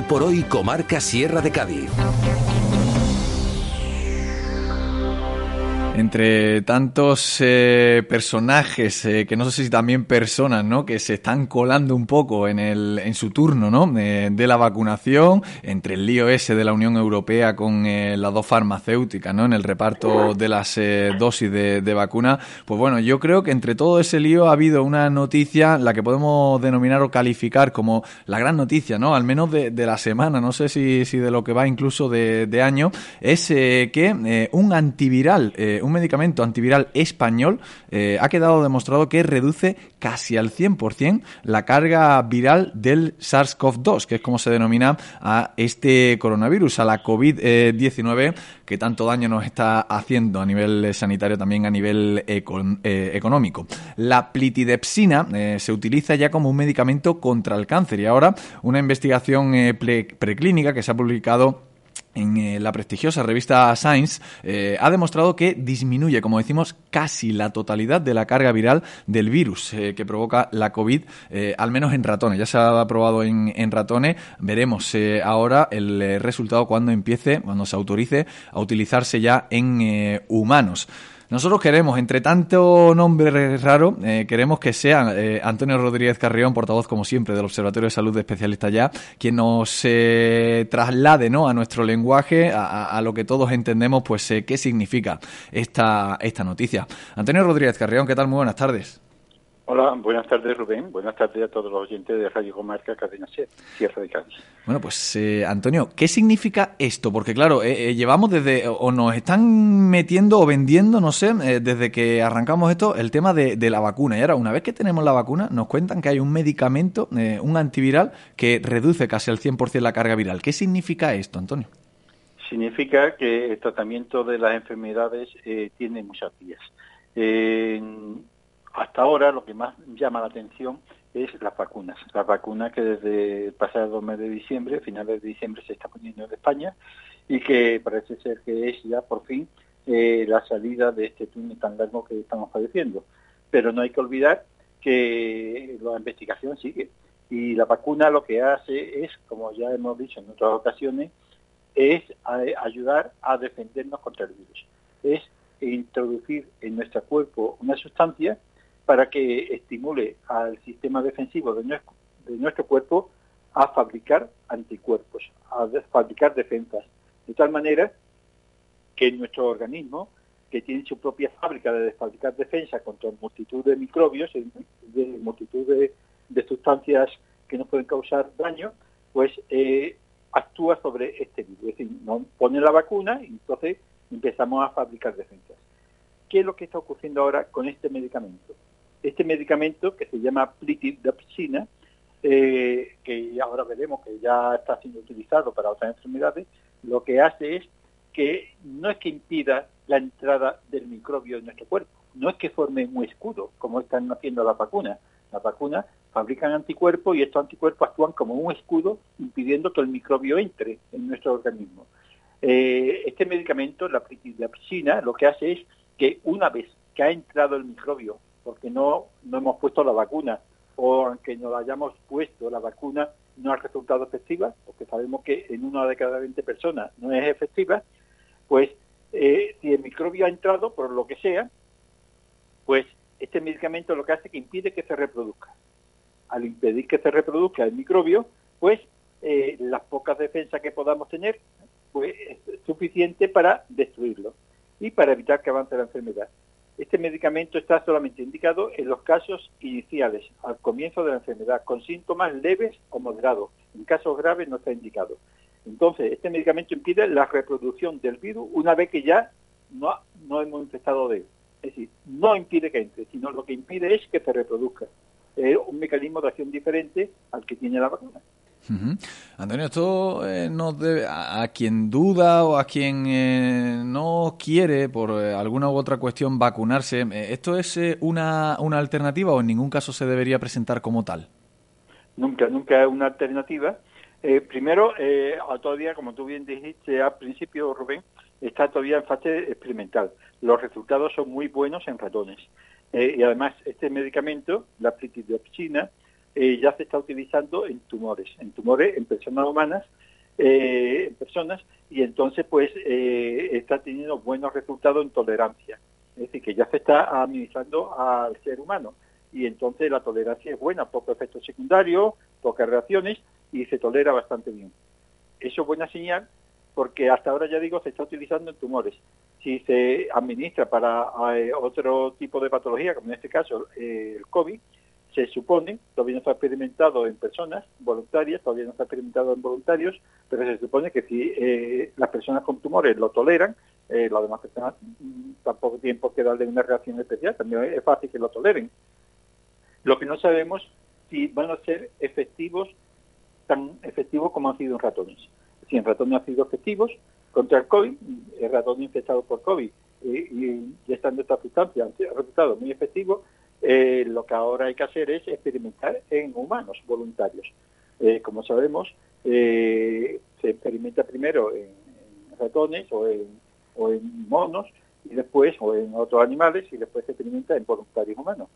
por Hoy Comarca Sierra de Cádiz. Entre tantos personajes, que no sé si también personas, ¿no?, que se están colando un poco en su turno, ¿no?, de la vacunación, entre el lío ese de la Unión Europea con las dos farmacéuticas, ¿no?, en el reparto de las dosis de vacuna, pues bueno, yo creo que entre todo ese lío ha habido una noticia, la que podemos denominar o calificar como la gran noticia, ¿no?, al menos de la semana, no sé si de lo que va incluso de año, es que un antiviral, un medicamento antiviral español ha quedado demostrado que reduce casi al 100% la carga viral del SARS-CoV-2, que es como se denomina a este coronavirus, a la COVID-19, que tanto daño nos está haciendo a nivel sanitario, también a nivel económico. La plitidepsina se utiliza ya como un medicamento contra el cáncer y ahora una investigación preclínica que se ha publicado en la prestigiosa revista Science ha demostrado que disminuye, como decimos, casi la totalidad de la carga viral del virus que provoca la COVID, al menos en ratones. Ya se ha probado en ratones. Veremos ahora el resultado cuando se autorice a utilizarse ya en humanos. Nosotros queremos, entre tanto nombre raro, queremos que sea Antonio Rodríguez Carrión, portavoz, como siempre, del Observatorio de Salud de Especialistas Ya, quien nos traslade, ¿no?, a nuestro lenguaje, a lo que todos entendemos, pues qué significa esta noticia. Antonio Rodríguez Carrión, ¿qué tal? Muy buenas tardes. Hola, buenas tardes, Rubén. Buenas tardes a todos los oyentes de Radio Comarca Cadena Sierra de Cádiz. Bueno, pues Antonio, ¿qué significa esto? Porque claro, llevamos o nos están metiendo o vendiendo, no sé, desde que arrancamos esto, el tema de la vacuna. Y ahora, una vez que tenemos la vacuna, nos cuentan que hay un medicamento, un antiviral, que reduce casi al 100% la carga viral. ¿Qué significa esto, Antonio? Significa que el tratamiento de las enfermedades tiene muchas vías. Hasta ahora lo que más llama la atención es las vacunas. Las vacunas que desde el pasado mes de diciembre, finales de diciembre, se está poniendo en España y que parece ser que es ya por fin la salida de este túnel tan largo que estamos padeciendo. Pero no hay que olvidar que la investigación sigue. Y la vacuna lo que hace es, como ya hemos dicho en otras ocasiones, es ayudar a defendernos contra el virus. Es introducir en nuestro cuerpo una sustancia para que estimule al sistema defensivo de nuestro cuerpo a fabricar anticuerpos, a fabricar defensas, de tal manera que nuestro organismo, que tiene su propia fábrica de fabricar defensas contra multitud de microbios, de multitud de sustancias que nos pueden causar daño, pues actúa sobre este virus. Es decir, nos pone la vacuna y entonces empezamos a fabricar defensas. ¿Qué es lo que está ocurriendo ahora con este medicamento? Este medicamento, que se llama plitidepsina, que ahora veremos que ya está siendo utilizado para otras enfermedades, lo que hace es que no es que impida la entrada del microbio en nuestro cuerpo, no es que forme un escudo, como están haciendo las vacunas. Las vacunas fabrican anticuerpos y estos anticuerpos actúan como un escudo impidiendo que el microbio entre en nuestro organismo. Este medicamento, la plitidepsina, lo que hace es que una vez que ha entrado el microbio, porque no hemos puesto la vacuna, o aunque no la hayamos puesto, la vacuna no ha resultado efectiva, porque sabemos que en 1 de cada 20 personas no es efectiva, pues si el microbio ha entrado, por lo que sea, pues este medicamento lo que hace es que impide que se reproduzca. Al impedir que se reproduzca el microbio, pues las pocas defensas que podamos tener, pues es suficiente para destruirlo y para evitar que avance la enfermedad. Este medicamento está solamente indicado en los casos iniciales, al comienzo de la enfermedad, con síntomas leves o moderados. En casos graves no está indicado. Entonces, este medicamento impide la reproducción del virus una vez que ya no hemos infectado de él. Es decir, no impide que entre, sino lo que impide es que se reproduzca. Es un mecanismo de acción diferente al que tiene la vacuna. Uh-huh. Antonio, esto nos debe, a quien duda o a quien no quiere por alguna u otra cuestión vacunarse, ¿esto es una alternativa o en ningún caso se debería presentar como tal? Nunca es una alternativa. Primero, todavía, como tú bien dijiste al principio, Rubén, está todavía en fase experimental. Los resultados son muy buenos en ratones. Y además, este medicamento, la plitidepsina, ya se está utilizando en tumores en personas humanas, y entonces pues está teniendo buenos resultados en tolerancia. Es decir, que ya se está administrando al ser humano y entonces la tolerancia es buena, pocos efectos secundarios, pocas reacciones y se tolera bastante bien. Eso es buena señal porque hasta ahora, ya digo, se está utilizando en tumores. Si se administra para otro tipo de patología, como en este caso el COVID, se supone, todavía no está experimentado en personas voluntarias, todavía no está experimentado en voluntarios, pero se supone que si las personas con tumores lo toleran, las demás personas tampoco tienen por qué darle una reacción especial, también es fácil que lo toleren. Lo que no sabemos si van a ser efectivos, tan efectivos como han sido en ratones. Si en ratones han sido efectivos contra el COVID, el ratón infectado por COVID y estando esta sustancia han resultado muy efectivos, lo que ahora hay que hacer es experimentar en humanos voluntarios. Como sabemos, se experimenta primero en ratones o en monos y después, o en otros animales, y después se experimenta en voluntarios humanos.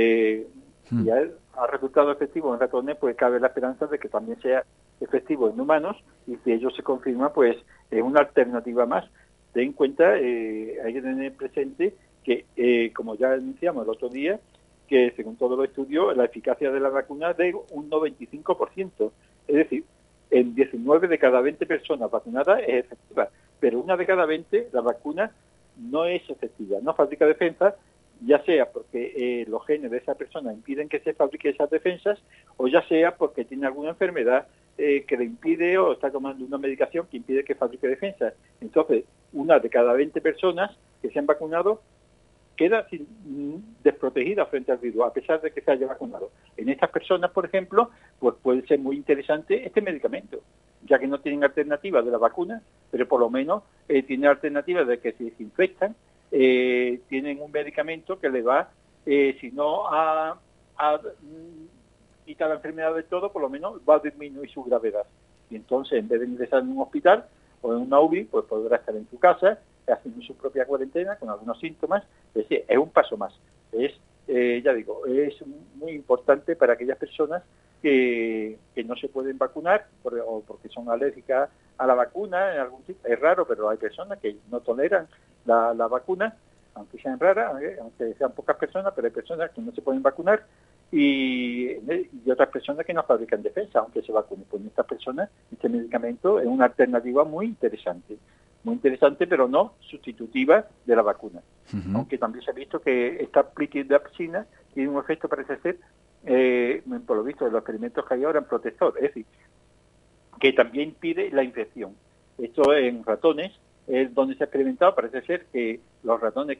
Si ha resultado efectivo en ratones, pues cabe la esperanza de que también sea efectivo en humanos, y si ello se confirma, pues es una alternativa más. Ten en cuenta, hay que tener presente que, como ya anunciamos el otro día, que según todos los estudios, la eficacia de la vacuna es de un 95%. Es decir, en 19 de cada 20 personas vacunadas es efectiva, pero una de cada 20 la vacuna no es efectiva, no fabrica defensas, ya sea porque los genes de esa persona impiden que se fabrique esas defensas, o ya sea porque tiene alguna enfermedad que le impide, o está tomando una medicación que impide que fabrique defensas. Entonces, una de cada 20 personas que se han vacunado queda desprotegida frente al virus, a pesar de que se haya vacunado. En estas personas, por ejemplo, pues puede ser muy interesante este medicamento, ya que no tienen alternativa de la vacuna, pero por lo menos tienen alternativa de que si se infectan, tienen un medicamento que les va, si no a quitar la enfermedad de todo, por lo menos va a disminuir su gravedad. Y entonces, en vez de ingresar en un hospital o en una UBI, pues podrá estar en su casa, haciendo su propia cuarentena con algunos síntomas. Es decir, es un paso más. Es, ya digo, es muy importante para aquellas personas que no se pueden vacunar o porque son alérgicas a la vacuna en algún tipo. Es raro, pero hay personas que no toleran la vacuna, aunque sean raras, aunque sean pocas personas, pero hay personas que no se pueden vacunar y otras personas que no fabrican defensa, aunque se vacunen. Pues estas personas, este medicamento es una alternativa muy interesante, pero no sustitutiva de la vacuna. Aunque también se ha visto que esta plitidapsina tiene un efecto, parece ser, por lo visto de los experimentos que hay ahora, en protector, es decir, que también impide la infección. Esto en ratones es donde se ha experimentado, parece ser que los ratones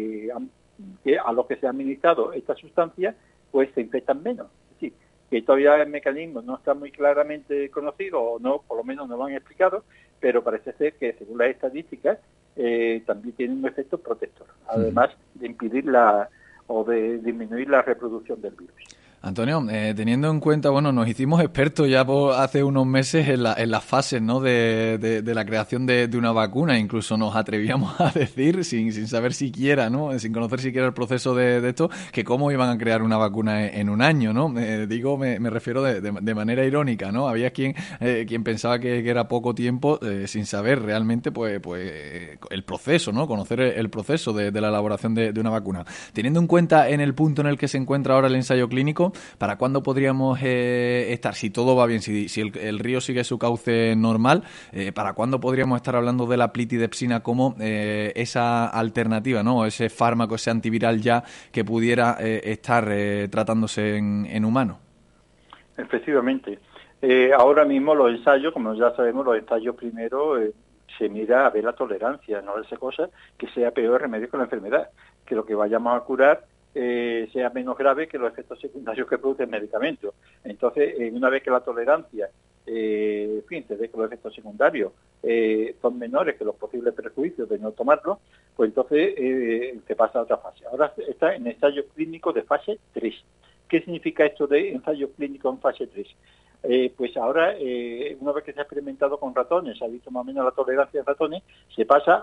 a los que se ha administrado esta sustancia, pues se infectan menos. Es decir, que todavía el mecanismo no está muy claramente conocido, o no, por lo menos no lo han explicado, pero parece ser que según las estadísticas también tiene un efecto protector, además de impedir o de disminuir la reproducción del virus. Antonio, teniendo en cuenta, bueno, nos hicimos expertos ya hace unos meses en las fases, ¿no?, de la creación de una vacuna. Incluso nos atrevíamos a decir, sin saber siquiera, ¿no?, sin conocer siquiera el proceso de esto, que cómo iban a crear una vacuna en un año, ¿no? Me refiero de manera irónica, ¿no? Había quien pensaba que era poco tiempo, sin saber realmente, pues el proceso, ¿no?, conocer el proceso de la elaboración de una vacuna. Teniendo en cuenta en el punto en el que se encuentra ahora el ensayo clínico, ¿para cuándo podríamos estar, si todo va bien, si el río sigue su cauce normal, para cuándo podríamos estar hablando de la plitidepsina como esa alternativa, ¿no?, ese fármaco, ese antiviral ya que pudiera estar tratándose en humanos? Efectivamente. Ahora mismo los ensayos, como ya sabemos, los ensayos primero se mira a ver la tolerancia, no esa cosa que sea peor remedio con la enfermedad, que lo que vayamos a curar sea menos grave que los efectos secundarios que produce el medicamento. Entonces, una vez que la tolerancia, se ve que los efectos secundarios son menores que los posibles perjuicios de no tomarlo, pues entonces se pasa a otra fase. Ahora está en ensayo clínico de fase 3. ¿Qué significa esto de ensayo clínico en fase 3? Pues ahora, una vez que se ha experimentado con ratones, se ha visto más o menos la tolerancia de ratones, se pasa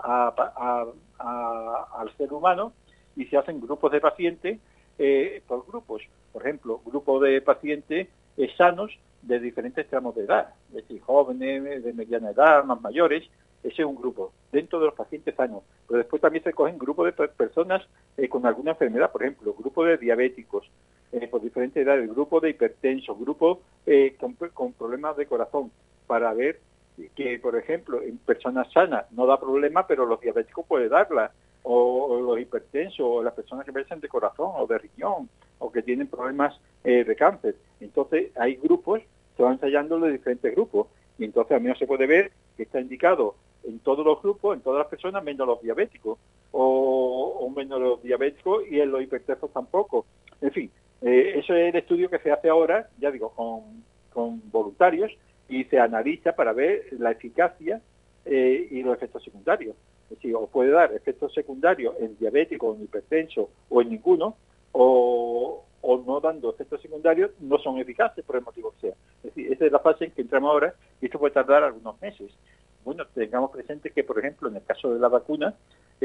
al ser humano, y se hacen grupos de pacientes por grupos. Por ejemplo, grupo de de pacientes sanos de diferentes tramos de edad, es decir, jóvenes, de mediana edad, más mayores. Ese es un grupo, dentro de los pacientes sanos. Pero después también se cogen grupos de personas con alguna enfermedad, por ejemplo, grupo de diabéticos, por diferentes edades, grupo de hipertensos, grupo con problemas de corazón, para ver que, por ejemplo, en personas sanas no da problema, pero los diabéticos puede darla, o los hipertensos, o las personas que padecen de corazón o de riñón, o que tienen problemas de cáncer. Entonces, hay grupos, se van ensayando los diferentes grupos, y entonces al menos se puede ver que está indicado en todos los grupos, en todas las personas, menos los diabéticos, o menos los diabéticos, y en los hipertensos tampoco. En fin, eso es el estudio que se hace ahora, ya digo, con voluntarios, y se analiza para ver la eficacia y los efectos secundarios. Es decir, o puede dar efectos secundarios en diabético, en hipertenso o en ninguno, o no dando efectos secundarios, no son eficaces por el motivo que sea. Es decir, esa es la fase en que entramos ahora, y esto puede tardar algunos meses. Bueno, tengamos presente que, por ejemplo, en el caso de la vacuna,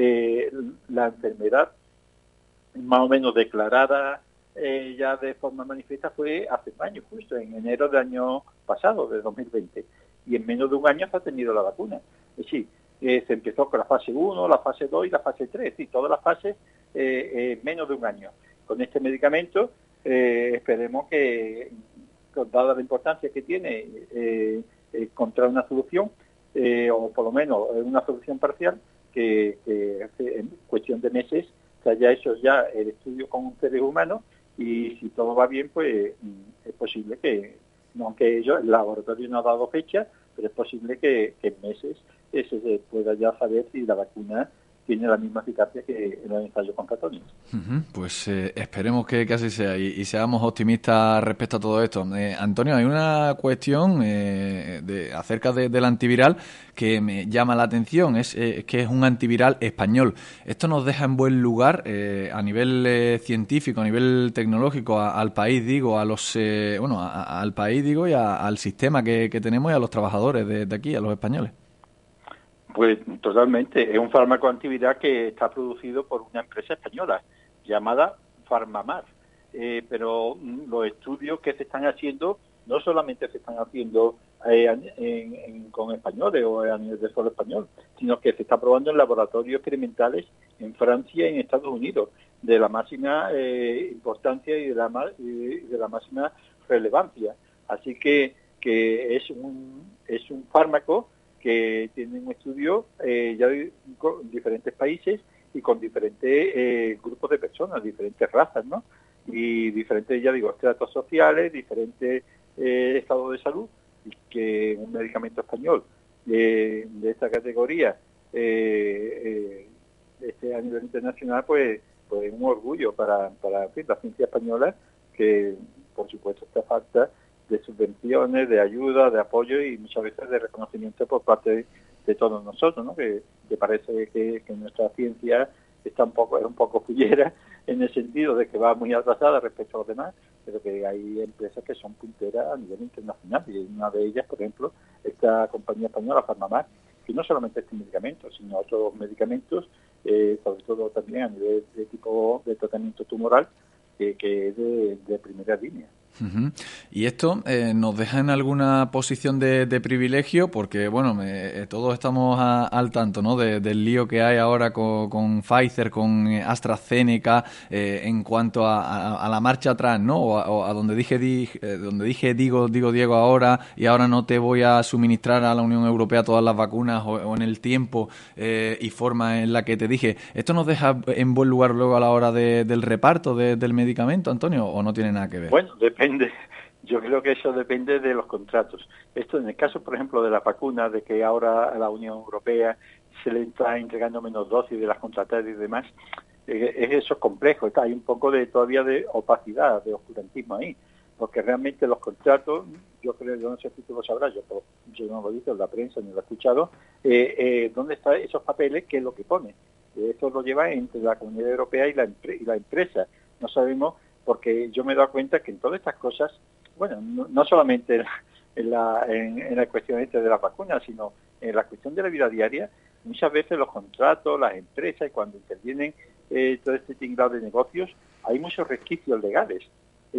la enfermedad más o menos declarada ya de forma manifiesta fue hace un año, justo en enero del año pasado, de 2020, y en menos de un año se ha tenido la vacuna. Es decir, se empezó con la fase 1, la fase 2 y la fase 3, y todas las fases en menos de un año. Con este medicamento esperemos que, dada la importancia que tiene, encontrar una solución, o por lo menos una solución parcial, que en cuestión de meses se haya hecho ya el estudio con seres humanos, y si todo va bien, pues es posible que, aunque el laboratorio no ha dado fecha, pero es posible que en meses se pueda ya saber si la vacuna tiene la misma eficacia que en los ensayos con ratones. Pues esperemos que así sea y seamos optimistas respecto a todo esto. Antonio, hay una cuestión acerca del antiviral que me llama la atención, es que es un antiviral español. Esto nos deja en buen lugar a nivel científico, a nivel tecnológico, al país, digo, al país, digo, y al sistema que tenemos y a los trabajadores de aquí, a los españoles. Pues totalmente. Es un fármaco antiviral que está producido por una empresa española llamada Farmamar. Pero los estudios que se están haciendo no solamente se están haciendo con españoles o a nivel de suelo español, sino que se está probando en laboratorios experimentales en Francia y en Estados Unidos, de la máxima importancia y de la máxima relevancia. Así que es un fármaco que tiene un estudio ya en diferentes países y con diferentes grupos de personas, diferentes razas, ¿no? Y diferentes, ya digo, estratos sociales, diferentes estados de salud, y que un medicamento español de esta categoría a nivel internacional, pues es un orgullo para la ciencia española, que por supuesto está falta de subvenciones, de ayuda, de apoyo y muchas veces de reconocimiento por parte de todos nosotros, ¿no? Que parece que nuestra ciencia es un poco fullera, en el sentido de que va muy atrasada respecto a los demás, pero que hay empresas que son punteras a nivel internacional, y una de ellas, por ejemplo, esta compañía española, Farmamar, que no solamente este medicamento, sino otros medicamentos, sobre todo también a nivel de tipo de tratamiento tumoral, que es de primera línea. Y esto nos deja en alguna posición de privilegio, porque bueno, todos estamos al tanto, ¿no? Del lío que hay ahora con Pfizer, con AstraZeneca, en cuanto a la marcha atrás, ¿no? O a donde dije digo Diego ahora, y ahora no te voy a suministrar a la Unión Europea todas las vacunas o en el tiempo y forma en la que te dije. ¿Esto nos deja en buen lugar luego a la hora del reparto del medicamento, Antonio, o no tiene nada que ver? Bueno, depende. Yo creo que eso depende de los contratos. Esto en el caso, por ejemplo, de la vacuna, de que ahora a la Unión Europea se le está entregando menos dosis de las contratadas y demás, eso es complejo. Hay un poco todavía de opacidad, de oscurantismo ahí, porque realmente los contratos, yo creo, yo no sé si tú lo sabrás, yo no lo he visto en la prensa ni lo he escuchado, ¿dónde están esos papeles? ¿Qué es lo que pone? Eso lo lleva entre la Comunidad Europea y la empresa. No sabemos, porque yo me he dado cuenta que en todas estas cosas, bueno, no solamente en la cuestión de la vacuna, sino en la cuestión de la vida diaria, muchas veces los contratos, las empresas, y cuando intervienen todo este tinglado de negocios, hay muchos resquicios legales. Es decir,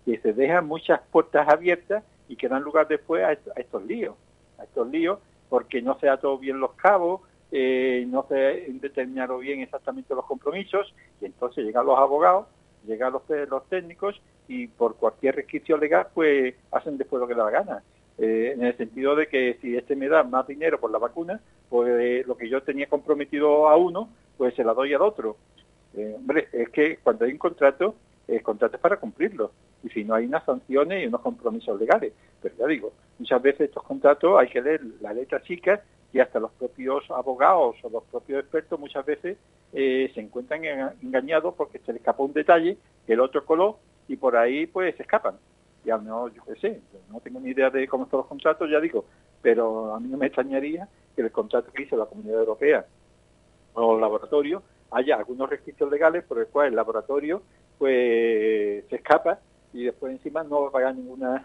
que se dejan muchas puertas abiertas y que dan lugar después a estos líos, porque no se ató bien los cabos, no se determinaron bien exactamente los compromisos, y entonces llegan los abogados, llegan los técnicos, y por cualquier resquicio legal, pues hacen después lo que les da la gana. En el sentido de que si me da más dinero por la vacuna, pues lo que yo tenía comprometido a uno, pues se la doy al otro. Hombre, es que cuando hay un contrato, el contrato es para cumplirlo, y si no hay unas sanciones y unos compromisos legales. Pero ya digo, muchas veces estos contratos hay que leer la letra chica, y hasta los propios abogados o los propios expertos muchas veces se encuentran engañados porque se les escapó un detalle que el otro coló, y por ahí pues se escapan. Ya no, yo qué sé, no tengo ni idea de cómo están los contratos, ya digo, pero a mí no me extrañaría que el contrato que hizo la Comunidad Europea o el laboratorio haya algunos requisitos legales por el cual el laboratorio pues se escapa y después encima no va a pagar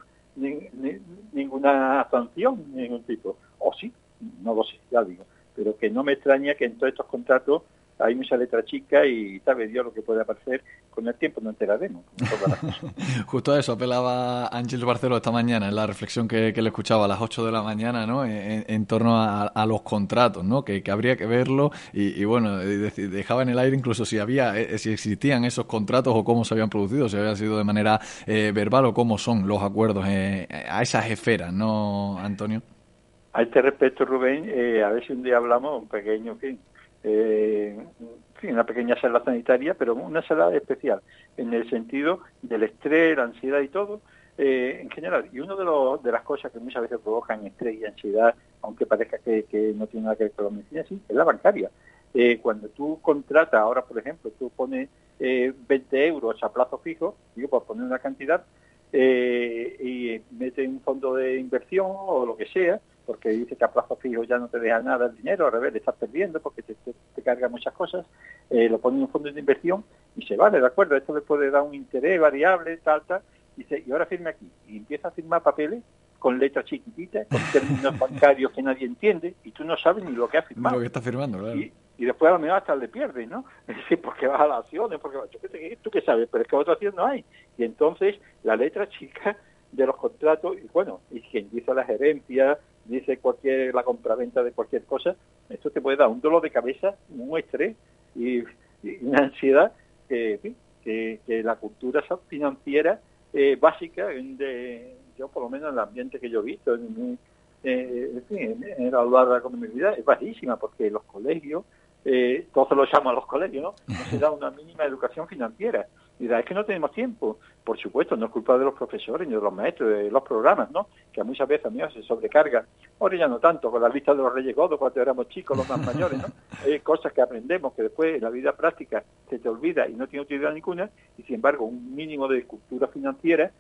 ninguna sanción de ningún tipo. O sí, no lo sé, ya digo, pero que no me extraña que en todos estos contratos hay mucha letra chica y sabe Dios lo que puede aparecer con el tiempo, no enteraremos. Justo a eso apelaba Ángel Barceló esta mañana en la reflexión que le escuchaba a las 8 de la mañana, ¿no? En torno a los contratos, ¿no? Que habría que verlo y bueno, dejaba en el aire incluso si existían esos contratos o cómo se habían producido, si había sido de manera verbal o cómo son los acuerdos a esas esferas, ¿no, Antonio? A este respecto, Rubén, a ver si un día hablamos un pequeño, una pequeña sala sanitaria, pero una sala especial, en el sentido del estrés, la ansiedad y todo, en general. Y una de las cosas que muchas veces provocan estrés y ansiedad, aunque parezca que no tiene nada que ver con la medicina, sí, es la bancaria. Cuando tú contratas, ahora por ejemplo, tú pones 20 euros a plazo fijo, digo, por poner una cantidad, y metes un fondo de inversión o lo que sea, porque dice que a plazo fijo ya no te deja nada el dinero, al revés, le estás perdiendo porque te carga muchas cosas, lo pones en un fondo de inversión y se vale, ¿de acuerdo? Esto le puede dar un interés variable, tal, y ahora firme aquí. Y empieza a firmar papeles con letras chiquititas, con términos bancarios que nadie entiende, y tú no sabes ni lo que has firmado. Lo que estás firmando, claro. Y después a lo mejor hasta le pierdes, ¿no? Es decir, porque vas a las acciones, porque tú qué sabes, pero es que otra acción no hay. Y entonces la letra chica de los contratos, y bueno, y quien dice la gerencia, dice la compraventa de cualquier cosa, esto te puede dar un dolor de cabeza, un estrés y una ansiedad que la cultura financiera básica, yo por lo menos en el ambiente que yo he visto, en el aula de la comunidad, es bajísima, porque los colegios, todos lo llaman los colegios, ¿no? No se da una mínima educación financiera. Y es que no tenemos tiempo. Por supuesto, no es culpa de los profesores ni de los maestros, de los programas, ¿no? Que muchas veces a mí se sobrecarga. Ahora ya no tanto, con la lista de los Reyes Godos cuando éramos chicos, los más mayores, ¿no? Hay cosas que aprendemos que después en la vida práctica se te olvida y no tiene utilidad ninguna, y sin embargo un mínimo de cultura financiera,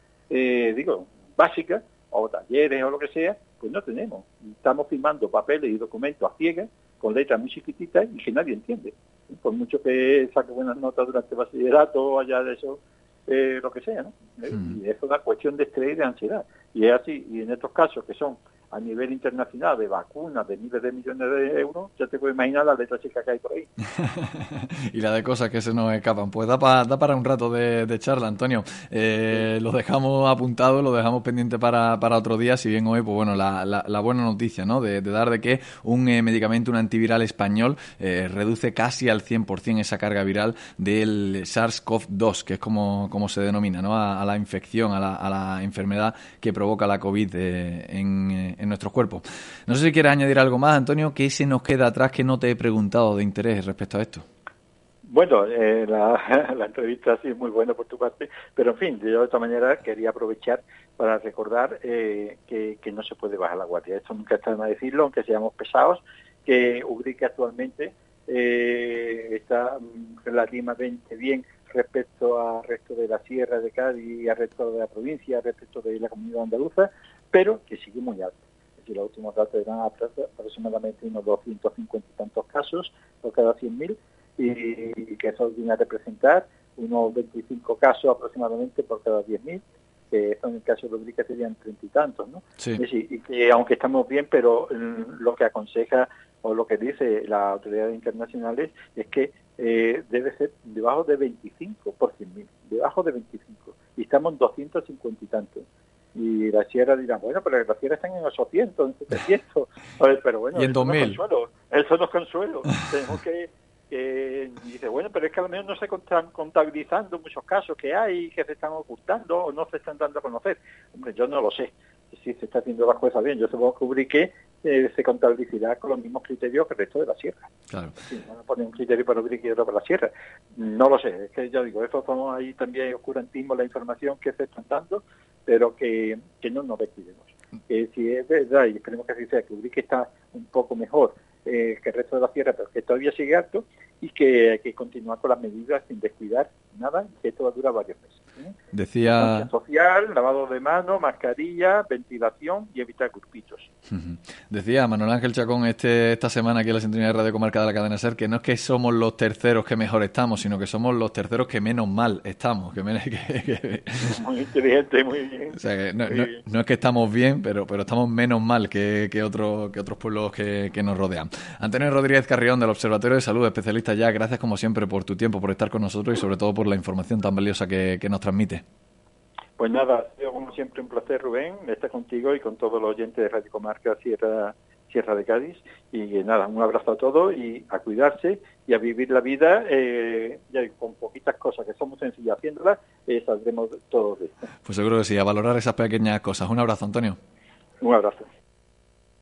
básica, o talleres o lo que sea, pues no tenemos. Estamos firmando papeles y documentos a ciegas, con letras muy chiquititas y que nadie entiende. Por mucho que saque buenas notas durante el bachillerato o allá de eso, lo que sea, ¿no? Y es una cuestión de estrés y de ansiedad. Y es así, y en estos casos que son a nivel internacional de vacunas de miles de millones de euros, ya te puedes imaginar la letra chica que hay por ahí. Y la de cosas que se nos escapan. Pues da para un rato de charla, Antonio. Lo dejamos apuntado, lo dejamos pendiente para otro día, si bien hoy, pues bueno, la buena noticia, ¿no? De dar de que un medicamento, un antiviral español, reduce casi al 100% esa carga viral del SARS-CoV-2, que es como se denomina, ¿no? A la infección, a la enfermedad que provoca la COVID en nuestros cuerpos. No sé si quieres añadir algo más, Antonio, que se nos queda atrás que no te he preguntado de interés respecto a esto. Bueno, la entrevista sí es muy buena por tu parte, pero en fin, yo de otra manera quería aprovechar para recordar que no se puede bajar la guardia. Esto nunca está de más decirlo, aunque seamos pesados, que Ubrique actualmente está relativamente bien respecto al resto de la Sierra de Cádiz y al resto de la provincia, respecto de la comunidad andaluza, pero que sigue muy alto. Es decir, los últimos datos eran aproximadamente unos 250 y tantos casos por cada 100.000, y que eso viene a representar unos 25 casos aproximadamente por cada 10.000, que esto en el caso de Ubrique serían 30 y tantos, ¿no? Sí. Es decir, y que aunque estamos bien, pero lo que aconseja o lo que dice las autoridades internacionales es que debe ser debajo de 25 por 100.000, debajo de 25, y estamos en 250 y tantos. Y la sierra dirá, bueno, pero la sierra están en 800, en 700, pero bueno, y en 2000. Eso no es consuelo. Tenemos que dice, bueno, pero es que a lo mejor no se están contabilizando muchos casos que hay, que se están ocultando o no se están dando a conocer. Hombre, yo no lo sé si se está haciendo las cosas bien. Yo supongo que Ubrique se contabilizará con los mismos criterios que el resto de la sierra. Claro. Sí, van a poner un criterio para Ubrique y otro para la sierra. No lo sé, es que yo digo, eso somos ahí también oscurantismo la información que se están dando, pero que no nos descuidemos. Si es verdad, y esperemos que así sea, que Ubrique está un poco mejor que el resto de la sierra, pero que todavía sigue alto, y que hay que continuar con las medidas sin descuidar nada, que esto va a durar varios meses. Decía... social, lavado de manos, mascarilla, ventilación y evitar grupitos. Decía Manuel Ángel Chacón esta semana aquí en la sintonía de Radio Comarca de la cadena SER, que no es que somos los terceros que mejor estamos, sino que somos los terceros que menos mal estamos. Muy inteligente, muy bien. O sea, que no es que estamos bien, pero estamos menos mal que otros pueblos que nos rodean. Antonio Rodríguez Carrión, del Observatorio de Salud, especialista ya, gracias como siempre por tu tiempo, por estar con nosotros y sobre todo por la información tan valiosa que nos transmite. Pues nada, ha sido como siempre un placer, Rubén, estar contigo y con todos los oyentes de Radio Comarca Sierra de Cádiz. Y nada, un abrazo a todos y a cuidarse y a vivir la vida ya con poquitas cosas que somos sencillas haciéndolas, saldremos todos de esto. Pues seguro que sí, a valorar esas pequeñas cosas. Un abrazo, Antonio. Un abrazo.